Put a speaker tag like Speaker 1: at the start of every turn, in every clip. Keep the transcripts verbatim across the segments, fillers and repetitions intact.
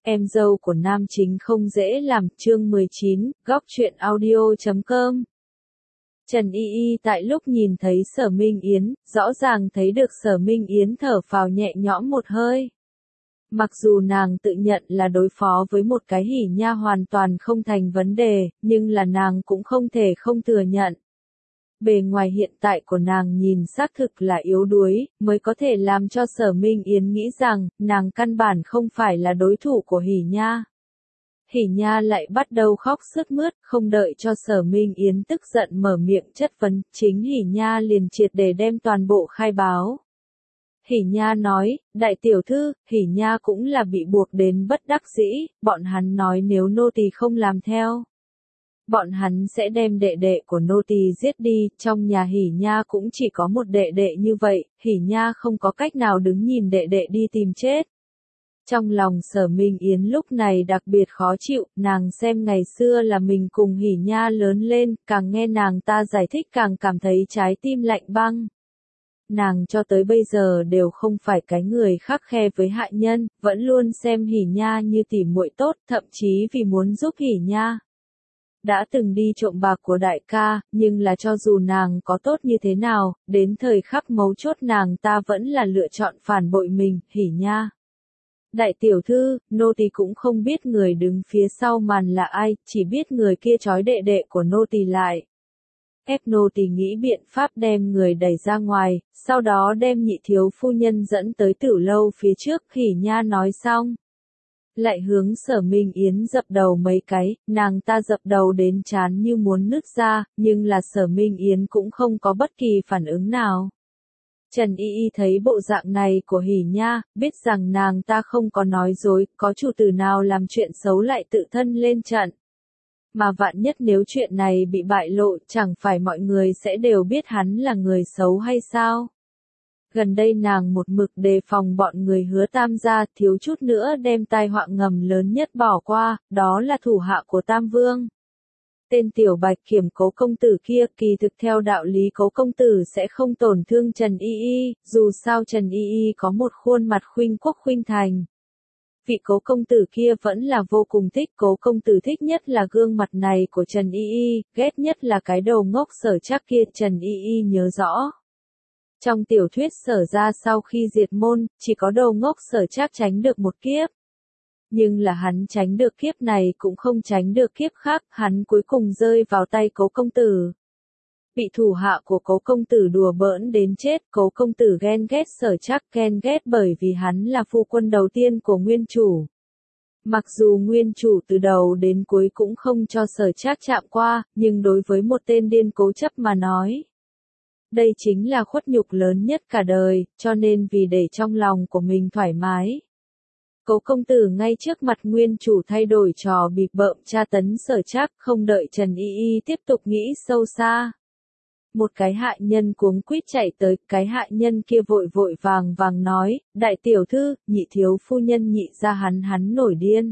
Speaker 1: Em dâu của nam chính không dễ làm, chương mười chín, góc truyện audio chấm com. Trần Y Y tại lúc nhìn thấy Sở Minh Yến, rõ ràng thấy được Sở Minh Yến thở phào nhẹ nhõm một hơi. Mặc dù nàng tự nhận là đối phó với một cái hỉ nha hoàn toàn không thành vấn đề, nhưng là nàng cũng không thể không thừa nhận. Bề ngoài hiện tại của nàng nhìn xác thực là yếu đuối, mới có thể làm cho Sở Minh Yến nghĩ rằng, nàng căn bản không phải là đối thủ của hỉ nha. Hỉ nha lại bắt đầu khóc sướt mướt, không đợi cho Sở Minh Yến tức giận mở miệng chất vấn, chính hỉ nha liền triệt để đem toàn bộ khai báo. Hỉ nha nói, đại tiểu thư, hỉ nha cũng là bị buộc đến bất đắc dĩ, bọn hắn nói nếu nô tỳ không làm theo. Bọn hắn sẽ đem đệ đệ của nô tỳ giết đi, trong nhà hỉ nha cũng chỉ có một đệ đệ như vậy, hỉ nha không có cách nào đứng nhìn đệ đệ đi tìm chết. Trong lòng Sở Minh Yến lúc này đặc biệt khó chịu, nàng xem ngày xưa là mình cùng hỉ nha lớn lên, càng nghe nàng ta giải thích càng cảm thấy trái tim lạnh băng. Nàng cho tới bây giờ đều không phải cái người khắt khe với hại nhân, vẫn luôn xem hỉ nha như tỉ muội tốt, thậm chí vì muốn giúp hỉ nha. Đã từng đi trộm bạc của đại ca, nhưng là cho dù nàng có tốt như thế nào, đến thời khắc mấu chốt nàng ta vẫn là lựa chọn phản bội mình, hỉ nha. Đại tiểu thư, nô tỳ cũng không biết người đứng phía sau màn là ai, chỉ biết người kia trói đệ đệ của nô tỳ lại. Ép nô tỳ nghĩ biện pháp đem người đẩy ra ngoài, sau đó đem nhị thiếu phu nhân dẫn tới tử lâu phía trước, hỉ nha nói xong. Lại hướng Sở Minh Yến dập đầu mấy cái, nàng ta dập đầu đến chán như muốn nứt ra, nhưng là Sở Minh Yến cũng không có bất kỳ phản ứng nào. Trần Y Y thấy bộ dạng này của hỉ nha, biết rằng nàng ta không có nói dối, có chủ tử nào làm chuyện xấu lại tự thân lên trận. Mà vạn nhất nếu chuyện này bị bại lộ, chẳng phải mọi người sẽ đều biết hắn là người xấu hay sao? Gần đây nàng một mực đề phòng bọn người Hứa Tam gia, thiếu chút nữa đem tai họa ngầm lớn nhất bỏ qua, đó là thủ hạ của Tam Vương. Tên tiểu bạch kiểm Cố công tử kia, kỳ thực theo đạo lý Cố công tử sẽ không tổn thương Trần Y Y, dù sao Trần Y Y có một khuôn mặt khuynh quốc khuynh thành. Vị Cố công tử kia vẫn là vô cùng thích, Cố công tử thích nhất là gương mặt này của Trần Y Y, ghét nhất là cái đầu ngốc Sở Trác kia, Trần Y Y nhớ rõ. Trong tiểu thuyết Sở gia sau khi diệt môn, chỉ có đầu ngốc Sở Trác tránh được một kiếp. Nhưng là hắn tránh được kiếp này cũng không tránh được kiếp khác, hắn cuối cùng rơi vào tay Cố công tử. Bị thủ hạ của Cố công tử đùa bỡn đến chết, Cố công tử ghen ghét Sở Trác, ghen ghét bởi vì hắn là phu quân đầu tiên của nguyên chủ. Mặc dù nguyên chủ từ đầu đến cuối cũng không cho Sở Trác chạm qua, nhưng đối với một tên điên cố chấp mà nói, đây chính là khuất nhục lớn nhất cả đời, cho nên vì để trong lòng của mình thoải mái. Cố công tử ngay trước mặt nguyên chủ thay đổi trò bịp bợm tra tấn Sở Trác, không đợi Trần Y Y tiếp tục nghĩ sâu xa. Một cái hại nhân cuống quýt chạy tới, cái hại nhân kia vội vội vàng vàng nói, đại tiểu thư, nhị thiếu phu nhân nhị ra hắn hắn nổi điên.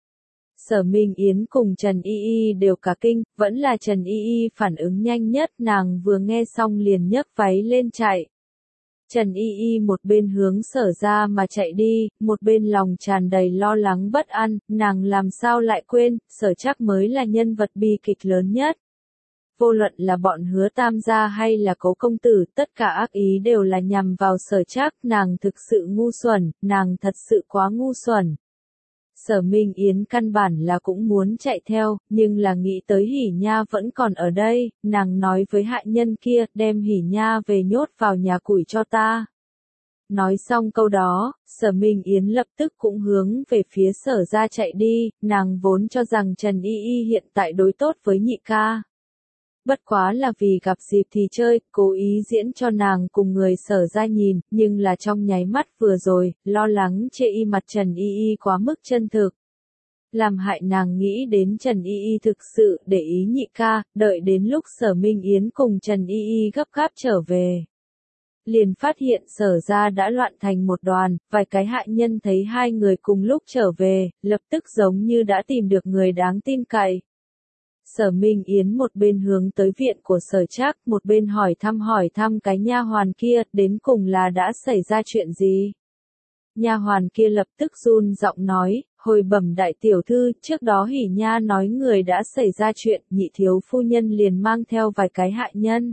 Speaker 1: Sở Minh Yến cùng Trần Y Y đều cả kinh, vẫn là Trần Y Y phản ứng nhanh nhất, nàng vừa nghe xong liền nhấc váy lên chạy. Trần Y Y một bên hướng Sở ra mà chạy đi, một bên lòng tràn đầy lo lắng bất an, nàng làm sao lại quên, Sở Trác mới là nhân vật bi kịch lớn nhất. Vô luận là bọn Hứa Tam gia hay là Cố công tử, tất cả ác ý đều là nhằm vào Sở Trác, nàng thực sự ngu xuẩn, nàng thật sự quá ngu xuẩn. Sở Minh Yến căn bản là cũng muốn chạy theo, nhưng là nghĩ tới hỉ nha vẫn còn ở đây, nàng nói với hại nhân kia, đem hỉ nha về nhốt vào nhà củi cho ta. Nói xong câu đó, Sở Minh Yến lập tức cũng hướng về phía Sở ra chạy đi, nàng vốn cho rằng Trần Y Y hiện tại đối tốt với nhị ca. Bất quá là vì gặp dịp thì chơi, cố ý diễn cho nàng cùng người Sở ra nhìn, nhưng là trong nháy mắt vừa rồi, lo lắng chê y mặt Trần Y Y quá mức chân thực. Làm hại nàng nghĩ đến Trần Y Y thực sự để ý nhị ca, đợi đến lúc Sở Minh Yến cùng Trần Y Y gấp gáp trở về. Liền phát hiện Sở ra đã loạn thành một đoàn, vài cái hại nhân thấy hai người cùng lúc trở về, lập tức giống như đã tìm được người đáng tin cậy. Sở Minh Yến một bên hướng tới viện của Sở Trác, một bên hỏi thăm hỏi thăm cái nha hoàn kia, đến cùng là đã xảy ra chuyện gì. Nha hoàn kia lập tức run giọng nói, hồi bẩm đại tiểu thư, trước đó Hỉ Nha nói người đã xảy ra chuyện, nhị thiếu phu nhân liền mang theo vài cái hạ nhân.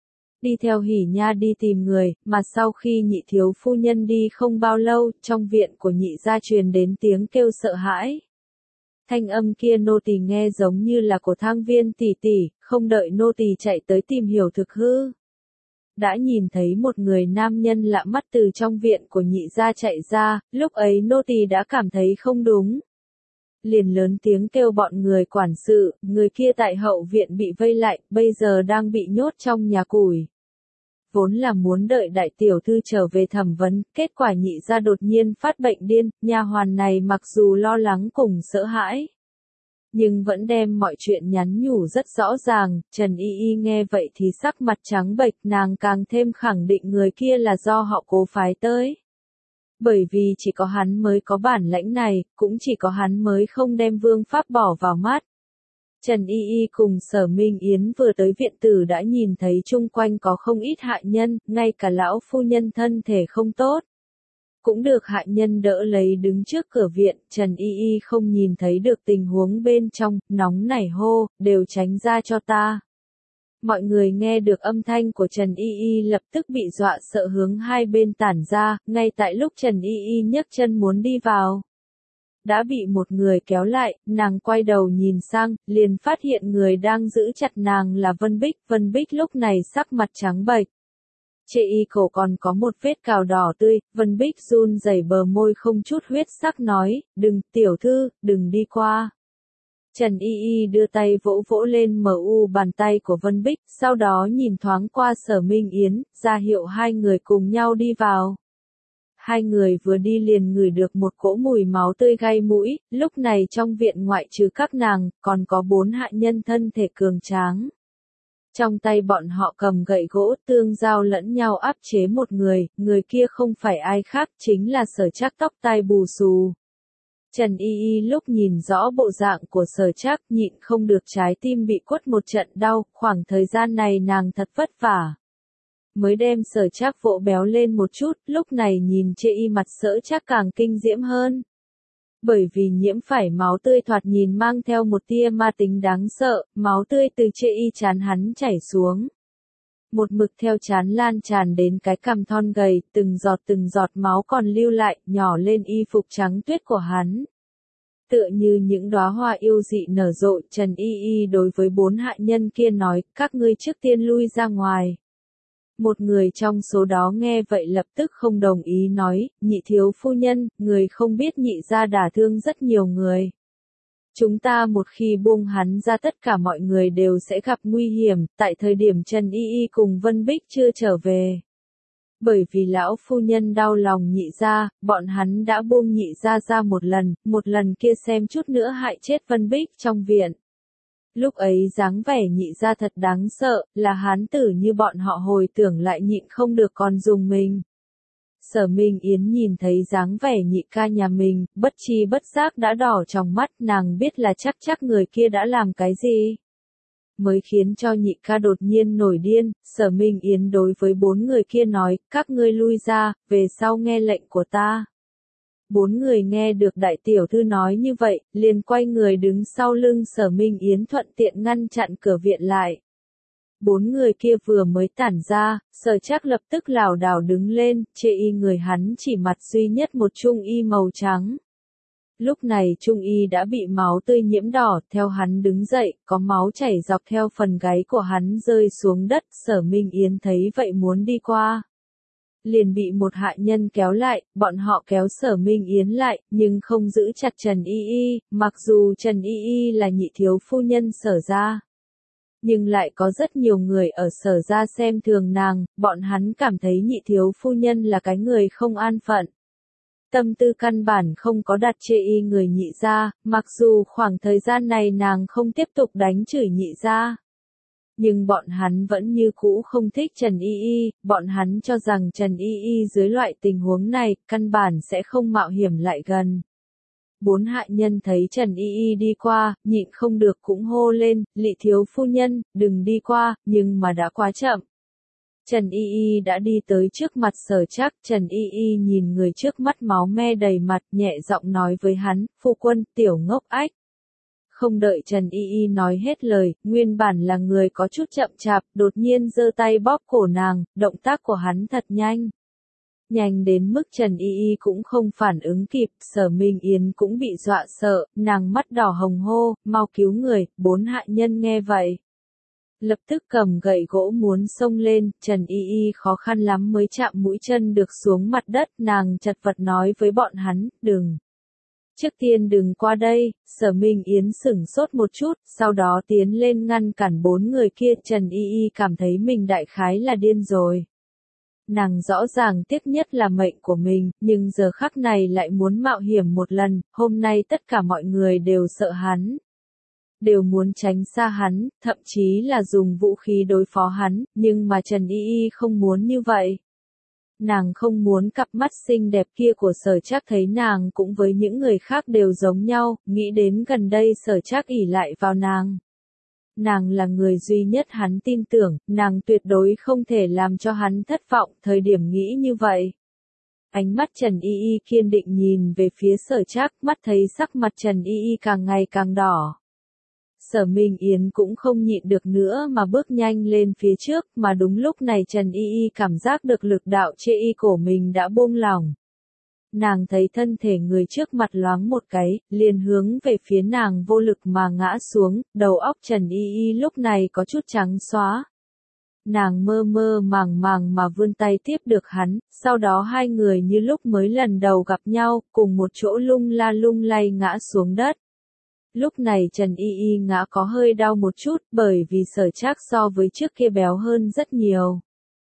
Speaker 1: Đi theo Hỉ Nha đi tìm người, mà sau khi nhị thiếu phu nhân đi không bao lâu, trong viện của nhị gia truyền đến tiếng kêu sợ hãi. Thanh âm kia nô tỳ nghe giống như là của Thang Viên tỷ tỷ, không đợi nô tỳ chạy tới tìm hiểu thực hư. Đã nhìn thấy một người nam nhân lạ mắt từ trong viện của nhị gia chạy ra, lúc ấy nô tỳ đã cảm thấy không đúng. Liền lớn tiếng kêu bọn người quản sự, người kia tại hậu viện bị vây lại, bây giờ đang bị nhốt trong nhà củi. Vốn là muốn đợi đại tiểu thư trở về thẩm vấn, kết quả nhị gia đột nhiên phát bệnh điên, nha hoàn này mặc dù lo lắng cùng sợ hãi, nhưng vẫn đem mọi chuyện nhắn nhủ rất rõ ràng. Trần Y Y nghe vậy thì sắc mặt trắng bệch, nàng càng thêm khẳng định người kia là do họ Cố phái tới. Bởi vì chỉ có hắn mới có bản lãnh này, cũng chỉ có hắn mới không đem vương pháp bỏ vào mắt. Trần Y Y cùng Sở Minh Yến vừa tới viện tử đã nhìn thấy chung quanh có không ít hạ nhân, ngay cả lão phu nhân thân thể không tốt. Cũng được hạ nhân đỡ lấy đứng trước cửa viện, Trần Y Y không nhìn thấy được tình huống bên trong, nóng nảy hô, đều tránh ra cho ta. Mọi người nghe được âm thanh của Trần Y Y lập tức bị dọa sợ hướng hai bên tản ra, ngay tại lúc Trần Y Y nhấc chân muốn đi vào. Đã bị một người kéo lại, nàng quay đầu nhìn sang, liền phát hiện người đang giữ chặt nàng là Vân Bích. Vân Bích lúc này sắc mặt trắng bệch. Trên y cổ còn có một vết cào đỏ tươi, Vân Bích run rẩy bờ môi không chút huyết sắc nói, đừng, tiểu thư, đừng đi qua. Trần Y Y đưa tay vỗ vỗ lên mờ u bàn tay của Vân Bích, sau đó nhìn thoáng qua Sở Minh Yến, ra hiệu hai người cùng nhau đi vào. Hai người vừa đi liền ngửi được một cỗ mùi máu tươi gai mũi, lúc này trong viện ngoại trừ các nàng, còn có bốn hạ nhân thân thể cường tráng. Trong tay bọn họ cầm gậy gỗ tương giao lẫn nhau áp chế một người, người kia không phải ai khác chính là Sở Trác tóc tai bù xù. Trần Y Y lúc nhìn rõ bộ dạng của Sở Trác nhịn không được trái tim bị quất một trận đau, khoảng thời gian này nàng thật vất vả. Mới đem Sở Trác vỗ béo lên một chút, lúc này nhìn Trê Y mặt Sở Trác càng kinh diễm hơn. Bởi vì nhiễm phải máu tươi thoạt nhìn mang theo một tia ma tính đáng sợ, máu tươi từ Trê Y trán hắn chảy xuống. Một mực theo trán lan tràn đến cái cằm thon gầy, từng giọt từng giọt máu còn lưu lại, nhỏ lên y phục trắng tuyết của hắn. Tựa như những đóa hoa yêu dị nở rộ, Trần Y Y đối với bốn hạ nhân kia nói, các ngươi trước tiên lui ra ngoài. Một người trong số đó nghe vậy lập tức không đồng ý nói, nhị thiếu phu nhân, người không biết nhị gia đả thương rất nhiều người. Chúng ta một khi buông hắn ra tất cả mọi người đều sẽ gặp nguy hiểm, tại thời điểm Trần Y Y cùng Vân Bích chưa trở về. Bởi vì lão phu nhân đau lòng nhị gia, bọn hắn đã buông nhị gia ra một lần, một lần kia xem chút nữa hại chết Vân Bích trong viện. Lúc ấy dáng vẻ nhị gia thật đáng sợ, là hán tử như bọn họ hồi tưởng lại nhịn không được còn dùng mình. Sở Minh Yến nhìn thấy dáng vẻ nhị ca nhà mình, bất chi bất giác đã đỏ trong mắt, nàng biết là chắc chắc người kia đã làm cái gì. Mới khiến cho nhị ca đột nhiên nổi điên, Sở Minh Yến đối với bốn người kia nói, các ngươi lui ra, về sau nghe lệnh của ta. Bốn người nghe được đại tiểu thư nói như vậy, liền quay người đứng sau lưng Sở Minh Yến thuận tiện ngăn chặn cửa viện lại. Bốn người kia vừa mới tản ra, Sở Trác lập tức lảo đảo đứng lên, Trê Y người hắn chỉ mặt duy nhất một trung y màu trắng. Lúc này trung y đã bị máu tươi nhiễm đỏ, theo hắn đứng dậy, có máu chảy dọc theo phần gáy của hắn rơi xuống đất, Sở Minh Yến thấy vậy muốn đi qua. Liền bị một hạ nhân kéo lại, bọn họ kéo Sở Minh Yến lại, nhưng không giữ chặt Trần Y Y, mặc dù Trần Y Y là nhị thiếu phu nhân Sở gia. Nhưng lại có rất nhiều người ở Sở gia xem thường nàng, bọn hắn cảm thấy nhị thiếu phu nhân là cái người không an phận. Tâm tư căn bản không có đặt Trê Y người nhị gia, mặc dù khoảng thời gian này nàng không tiếp tục đánh chửi nhị gia. Nhưng bọn hắn vẫn như cũ không thích Trần Y Y, bọn hắn cho rằng Trần Y Y dưới loại tình huống này, căn bản sẽ không mạo hiểm lại gần. Bốn hạ nhân thấy Trần Y Y đi qua, nhịn không được cũng hô lên, Lị thiếu phu nhân, đừng đi qua, nhưng mà đã quá chậm. Trần Y Y đã đi tới trước mặt Sở Trác, Trần Y Y nhìn người trước mắt máu me đầy mặt, nhẹ giọng nói với hắn, phu quân, tiểu ngốc ách. Không đợi Trần Y Y nói hết lời, nguyên bản là người có chút chậm chạp, đột nhiên giơ tay bóp cổ nàng, động tác của hắn thật nhanh. Nhanh đến mức Trần Y Y cũng không phản ứng kịp, Sở Minh Yến cũng bị dọa sợ, nàng mắt đỏ hồng hô, mau cứu người, bốn hạ nhân nghe vậy. Lập tức cầm gậy gỗ muốn xông lên, Trần Y Y khó khăn lắm mới chạm mũi chân được xuống mặt đất, nàng chật vật nói với bọn hắn, đừng. Trước tiên đừng qua đây, Sở Minh Yến sửng sốt một chút, sau đó tiến lên ngăn cản bốn người kia, Trần Y Y cảm thấy mình đại khái là điên rồi. Nàng rõ ràng tiếc nhất là mệnh của mình, nhưng giờ khắc này lại muốn mạo hiểm một lần, hôm nay tất cả mọi người đều sợ hắn. Đều muốn tránh xa hắn, thậm chí là dùng vũ khí đối phó hắn, nhưng mà Trần Y Y không muốn như vậy. Nàng không muốn cặp mắt xinh đẹp kia của Sở Trác thấy nàng cũng với những người khác đều giống nhau, nghĩ đến gần đây Sở Trác ỷ lại vào nàng. Nàng là người duy nhất hắn tin tưởng, nàng tuyệt đối không thể làm cho hắn thất vọng, thời điểm nghĩ như vậy. Ánh mắt Trần Y Y kiên định nhìn về phía Sở Trác, mắt thấy sắc mặt Trần Y Y càng ngày càng đỏ. Sở Minh Yến cũng không nhịn được nữa mà bước nhanh lên phía trước, mà đúng lúc này Trần Y Y cảm giác được lực đạo chê y cổ mình đã buông lỏng. Nàng thấy thân thể người trước mặt loáng một cái, liền hướng về phía nàng vô lực mà ngã xuống, đầu óc Trần Y Y lúc này có chút trắng xóa. Nàng mơ mơ màng màng mà vươn tay tiếp được hắn, sau đó hai người như lúc mới lần đầu gặp nhau, cùng một chỗ lung la lung lay ngã xuống đất. Lúc này Trần Y Y ngã có hơi đau một chút, bởi vì Sở Trác so với trước kia béo hơn rất nhiều.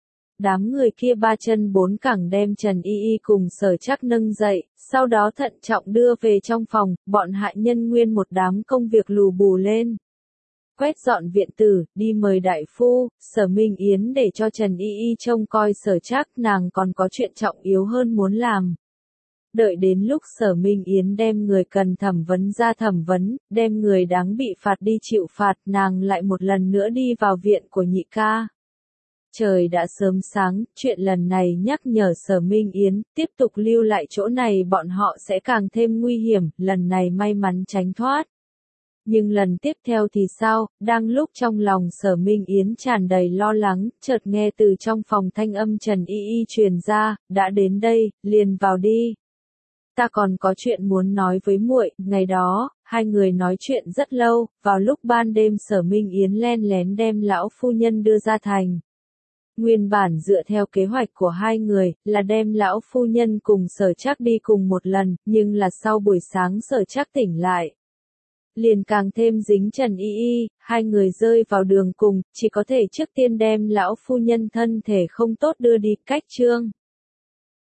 Speaker 1: Đám người kia ba chân bốn cẳng đem Trần Y Y cùng Sở Trác nâng dậy, sau đó thận trọng đưa về trong phòng, bọn hạ nhân nguyên một đám công việc lù bù lên. Quét dọn viện tử, đi mời đại phu, Sở Minh Yến để cho Trần Y Y trông coi Sở Trác, nàng còn có chuyện trọng yếu hơn muốn làm. Đợi đến lúc Sở Minh Yến đem người cần thẩm vấn ra thẩm vấn, đem người đáng bị phạt đi chịu phạt, nàng lại một lần nữa đi vào viện của nhị ca. Trời đã sớm sáng, chuyện lần này nhắc nhở Sở Minh Yến, tiếp tục lưu lại chỗ này bọn họ sẽ càng thêm nguy hiểm, lần này may mắn tránh thoát. Nhưng lần tiếp theo thì sao, đang lúc trong lòng Sở Minh Yến tràn đầy lo lắng, chợt nghe từ trong phòng thanh âm Trần Y Y truyền ra, đã đến đây, liền vào đi. Ta còn có chuyện muốn nói với muội, ngày đó, hai người nói chuyện rất lâu, vào lúc ban đêm Sở Minh Yến len lén đem lão phu nhân đưa ra thành. Nguyên bản dựa theo kế hoạch của hai người, là đem lão phu nhân cùng Sở Trác đi cùng một lần, nhưng là sau buổi sáng Sở Trác tỉnh lại. Liền càng thêm dính Trần Y Y, hai người rơi vào đường cùng, chỉ có thể trước tiên đem lão phu nhân thân thể không tốt đưa đi, cách trương.